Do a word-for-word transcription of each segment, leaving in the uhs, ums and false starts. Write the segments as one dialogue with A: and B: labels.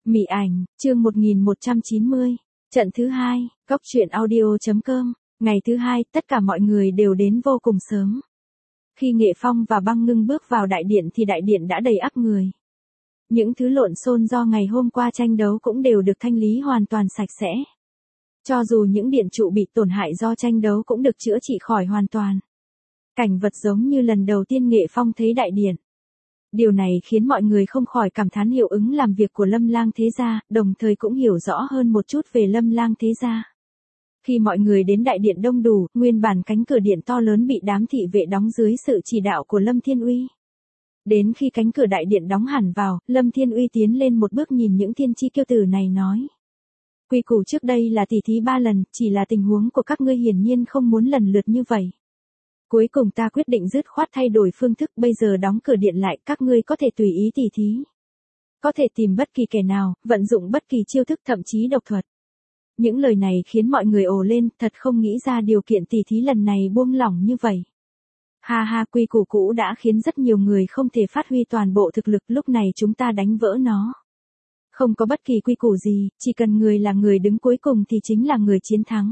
A: Mị ảnh, chương một nghìn một trăm chín mươi. Trận thứ hai, Cóc truyện audio chấm com. Ngày thứ hai, tất cả mọi người đều đến vô cùng sớm. Khi Nghệ Phong và Băng Ngưng bước vào đại điện thì đại điện đã đầy ắp người. Những thứ lộn xộn do ngày hôm qua tranh đấu cũng đều được thanh lý hoàn toàn sạch sẽ. Cho dù những điện trụ bị tổn hại do tranh đấu cũng được chữa trị khỏi hoàn toàn. Cảnh vật giống như lần đầu tiên Nghệ Phong thấy đại điện. Điều này khiến mọi người không khỏi cảm thán hiệu ứng làm việc của Lâm Lang Thế Gia, đồng thời cũng hiểu rõ hơn một chút về Lâm Lang Thế Gia. Khi mọi người đến đại điện đông đủ, nguyên bản cánh cửa điện to lớn bị đám thị vệ đóng dưới sự chỉ đạo của Lâm Thiên Uy. Đến khi cánh cửa đại điện đóng hẳn vào, Lâm Thiên Uy tiến lên một bước nhìn những thiên chi kiêu tử này nói. Quy củ trước đây là tỉ thí ba lần, chỉ là tình huống của các ngươi hiển nhiên không muốn lần lượt như vậy. Cuối cùng ta quyết định dứt khoát thay đổi phương thức, bây giờ đóng cửa điện lại, các ngươi có thể tùy ý tỉ thí. Có thể tìm bất kỳ kẻ nào, vận dụng bất kỳ chiêu thức thậm chí độc thuật. Những lời này khiến mọi người ồ lên, thật không nghĩ ra điều kiện tỉ thí lần này buông lỏng như vậy. Ha ha, quy củ cũ đã khiến rất nhiều người không thể phát huy toàn bộ thực lực, lúc này chúng ta đánh vỡ nó. Không có bất kỳ quy củ gì, chỉ cần người là người đứng cuối cùng thì chính là người chiến thắng.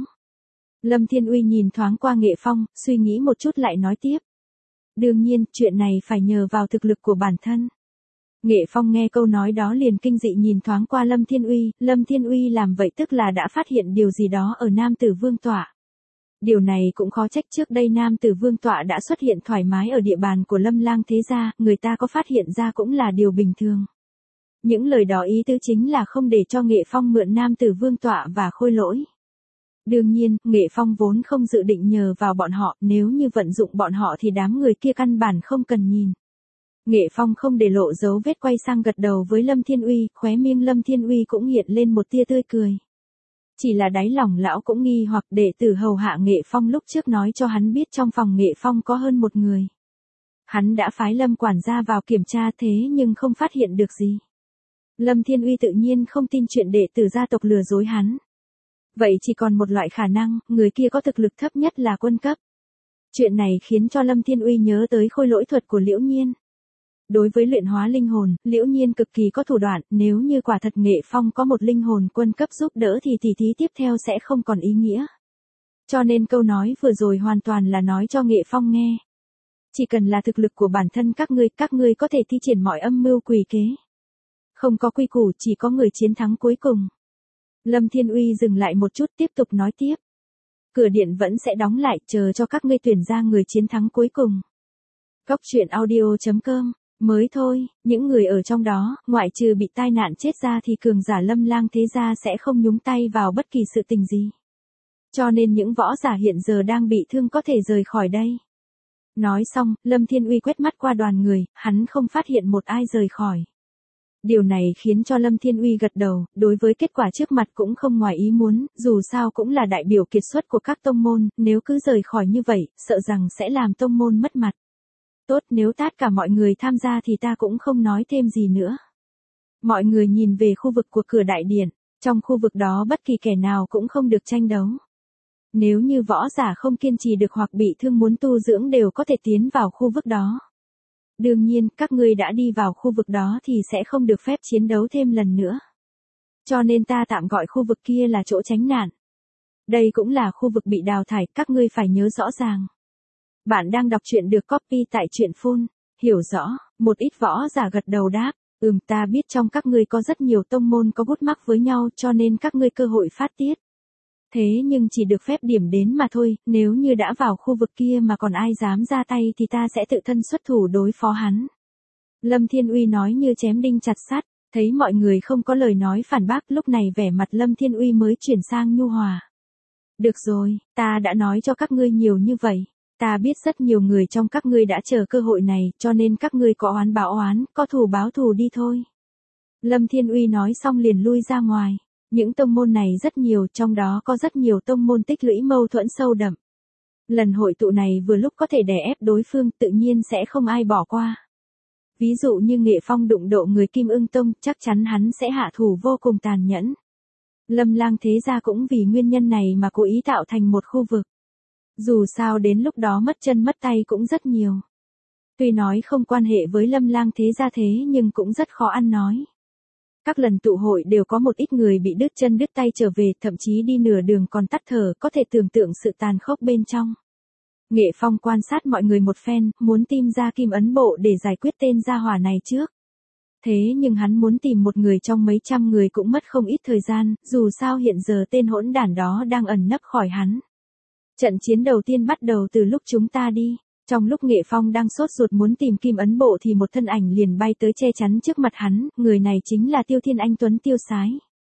A: Lâm Thiên Uy nhìn thoáng qua Nghệ Phong, suy nghĩ một chút lại nói tiếp. Đương nhiên, chuyện này phải nhờ vào thực lực của bản thân. Nghệ Phong nghe câu nói đó liền kinh dị nhìn thoáng qua Lâm Thiên Uy, Lâm Thiên Uy làm vậy tức là đã phát hiện điều gì đó ở Nam Tử Vương Tọa. Điều này cũng khó trách, trước đây Nam Tử Vương Tọa đã xuất hiện thoải mái ở địa bàn của Lâm Lang Thế Gia, người ta có phát hiện ra cũng là điều bình thường. Những lời đó ý tứ chính là không để cho Nghệ Phong mượn Nam Tử Vương Tọa và Khôi Lỗi. Đương nhiên, Nghệ Phong vốn không dự định nhờ vào bọn họ, nếu như vận dụng bọn họ thì đám người kia căn bản không cần nhìn. Nghệ Phong không để lộ dấu vết quay sang gật đầu với Lâm Thiên Uy, khóe miệng Lâm Thiên Uy cũng hiện lên một tia tươi cười. Chỉ là đáy lòng lão cũng nghi hoặc đệ tử hầu hạ Nghệ Phong lúc trước nói cho hắn biết trong phòng Nghệ Phong có hơn một người. Hắn đã phái Lâm quản gia vào kiểm tra thế nhưng không phát hiện được gì. Lâm Thiên Uy tự nhiên không tin chuyện đệ tử gia tộc lừa dối hắn. Vậy chỉ còn một loại khả năng, người kia có thực lực thấp nhất là quân cấp. Chuyện này khiến cho Lâm Thiên Uy nhớ tới khôi lỗi thuật của Liễu Nhiên. Đối với luyện hóa linh hồn, Liễu Nhiên cực kỳ có thủ đoạn, nếu như quả thật Nghệ Phong có một linh hồn quân cấp giúp đỡ thì tỷ thí tiếp theo sẽ không còn ý nghĩa. Cho nên câu nói vừa rồi hoàn toàn là nói cho Nghệ Phong nghe. Chỉ cần là thực lực của bản thân các ngươi, các ngươi có thể thi triển mọi âm mưu quỷ kế. Không có quy củ, chỉ có người chiến thắng cuối cùng. Lâm Thiên Uy dừng lại một chút tiếp tục nói tiếp. Cửa điện vẫn sẽ đóng lại, chờ cho các ngươi tuyển ra người chiến thắng cuối cùng. Cóc truyện audio chấm com. Mới thôi, những người ở trong đó, ngoại trừ bị tai nạn chết ra thì cường giả Lâm Lang Thế Gia sẽ không nhúng tay vào bất kỳ sự tình gì. Cho nên những võ giả hiện giờ đang bị thương có thể rời khỏi đây. Nói xong, Lâm Thiên Uy quét mắt qua đoàn người, hắn không phát hiện một ai rời khỏi. Điều này khiến cho Lâm Thiên Uy gật đầu, đối với kết quả trước mặt cũng không ngoài ý muốn, dù sao cũng là đại biểu kiệt xuất của các tông môn, nếu cứ rời khỏi như vậy, sợ rằng sẽ làm tông môn mất mặt. Tốt, nếu tất cả mọi người tham gia thì ta cũng không nói thêm gì nữa. Mọi người nhìn về khu vực của cửa đại điện, trong khu vực đó bất kỳ kẻ nào cũng không được tranh đấu. Nếu như võ giả không kiên trì được hoặc bị thương muốn tu dưỡng đều có thể tiến vào khu vực đó. Đương nhiên, các ngươi đã đi vào khu vực đó thì sẽ không được phép chiến đấu thêm lần nữa. Cho nên ta tạm gọi khu vực kia là chỗ tránh nạn. Đây cũng là khu vực bị đào thải, các ngươi phải nhớ rõ ràng. Bạn đang đọc truyện được copy tại truyện phun, hiểu rõ, một ít võ giả gật đầu đáp, ừm ta biết trong các ngươi có rất nhiều tông môn có gút mắc với nhau cho nên các ngươi cơ hội phát tiết. Thế nhưng chỉ được phép điểm đến mà thôi, nếu như đã vào khu vực kia mà còn ai dám ra tay thì ta sẽ tự thân xuất thủ đối phó hắn. Lâm Thiên Uy nói như chém đinh chặt sắt, thấy mọi người không có lời nói phản bác lúc này vẻ mặt Lâm Thiên Uy mới chuyển sang nhu hòa. Được rồi, ta đã nói cho các ngươi nhiều như vậy. Ta biết rất nhiều người trong các ngươi đã chờ cơ hội này, cho nên các ngươi có oán báo oán, có thù báo thù đi thôi. Lâm Thiên Uy nói xong liền lui ra ngoài. Những tông môn này rất nhiều, trong đó có rất nhiều tông môn tích lũy mâu thuẫn sâu đậm. Lần hội tụ này vừa lúc có thể đè ép đối phương, tự nhiên sẽ không ai bỏ qua. Ví dụ như Nghệ Phong đụng độ người Kim Ưng Tông, chắc chắn hắn sẽ hạ thủ vô cùng tàn nhẫn. Lâm Lang Thế Gia cũng vì nguyên nhân này mà cố ý tạo thành một khu vực. Dù sao đến lúc đó mất chân mất tay cũng rất nhiều. Tuy nói không quan hệ với Lâm Lang Thế Gia thế nhưng cũng rất khó ăn nói. Các lần tụ hội đều có một ít người bị đứt chân đứt tay trở về, thậm chí đi nửa đường còn tắt thở, có thể tưởng tượng sự tàn khốc bên trong. Nghệ Phong quan sát mọi người một phen, muốn tìm ra kim ấn bộ để giải quyết tên gia hỏa này trước. Thế nhưng hắn muốn tìm một người trong mấy trăm người cũng mất không ít thời gian, dù sao hiện giờ tên hỗn đản đó đang ẩn nấp khỏi hắn. Trận chiến đầu tiên bắt đầu từ lúc chúng ta đi. Trong lúc Nghệ Phong đang sốt ruột muốn tìm kim ấn bộ thì một thân ảnh liền bay tới che chắn trước mặt hắn, người này chính là Tiêu Thiên anh tuấn tiêu sái.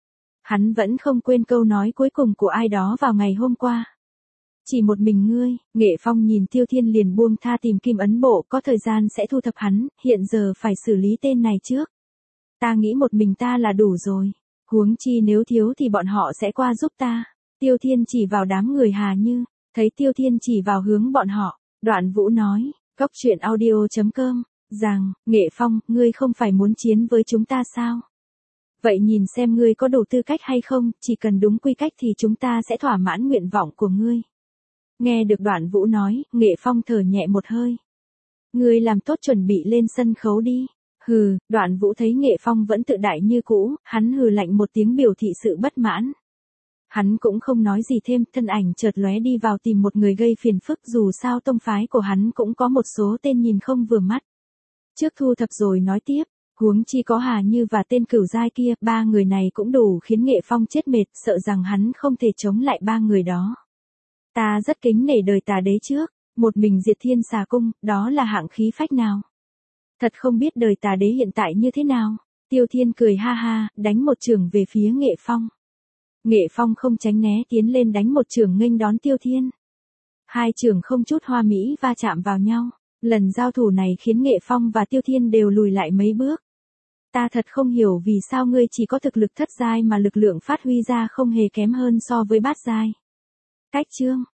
A: Hắn vẫn không quên câu nói cuối cùng của ai đó vào ngày hôm qua. Chỉ một mình ngươi. Nghệ Phong nhìn Tiêu Thiên liền buông tha tìm kim ấn bộ, có thời gian sẽ thu thập hắn, hiện giờ phải xử lý tên này trước. Ta nghĩ một mình ta là đủ rồi. Huống chi nếu thiếu thì bọn họ sẽ qua giúp ta. Tiêu Thiên chỉ vào đám người Hà Như, thấy Tiêu Thiên chỉ vào hướng bọn họ. Đoạn Vũ nói, cốc truyện audio chấm com, rằng, Nghệ Phong, ngươi không phải muốn chiến với chúng ta sao? Vậy nhìn xem ngươi có đủ tư cách hay không, chỉ cần đúng quy cách thì chúng ta sẽ thỏa mãn nguyện vọng của ngươi. Nghe được Đoạn Vũ nói, Nghệ Phong thở nhẹ một hơi. Ngươi làm tốt chuẩn bị lên sân khấu đi. Hừ, Đoạn Vũ thấy Nghệ Phong vẫn tự đại như cũ, hắn hừ lạnh một tiếng biểu thị sự bất mãn. Hắn cũng không nói gì thêm, thân ảnh chợt lóe đi vào tìm một người gây phiền phức, dù sao tông phái của hắn cũng có một số tên nhìn không vừa mắt. Trước thu thập rồi nói tiếp, huống chi có Hà Như và tên cửu giai kia, ba người này cũng đủ khiến Nghệ Phong chết mệt, sợ rằng hắn không thể chống lại ba người đó. Ta rất kính nể đời Tà Đế trước, một mình diệt Thiên Xà Cung, đó là hạng khí phách nào? Thật không biết đời Tà Đế hiện tại như thế nào. Tiêu Thiên cười ha ha, đánh một chưởng về phía Nghệ Phong. Nghệ Phong không tránh né, tiến lên đánh một chưởng nghênh đón Tiêu Thiên. Hai chưởng không chút hoa mỹ va chạm vào nhau. Lần giao thủ này khiến Nghệ Phong và Tiêu Thiên đều lùi lại mấy bước. Ta thật không hiểu vì sao ngươi chỉ có thực lực thất giai mà lực lượng phát huy ra không hề kém hơn so với bát giai. Cách chương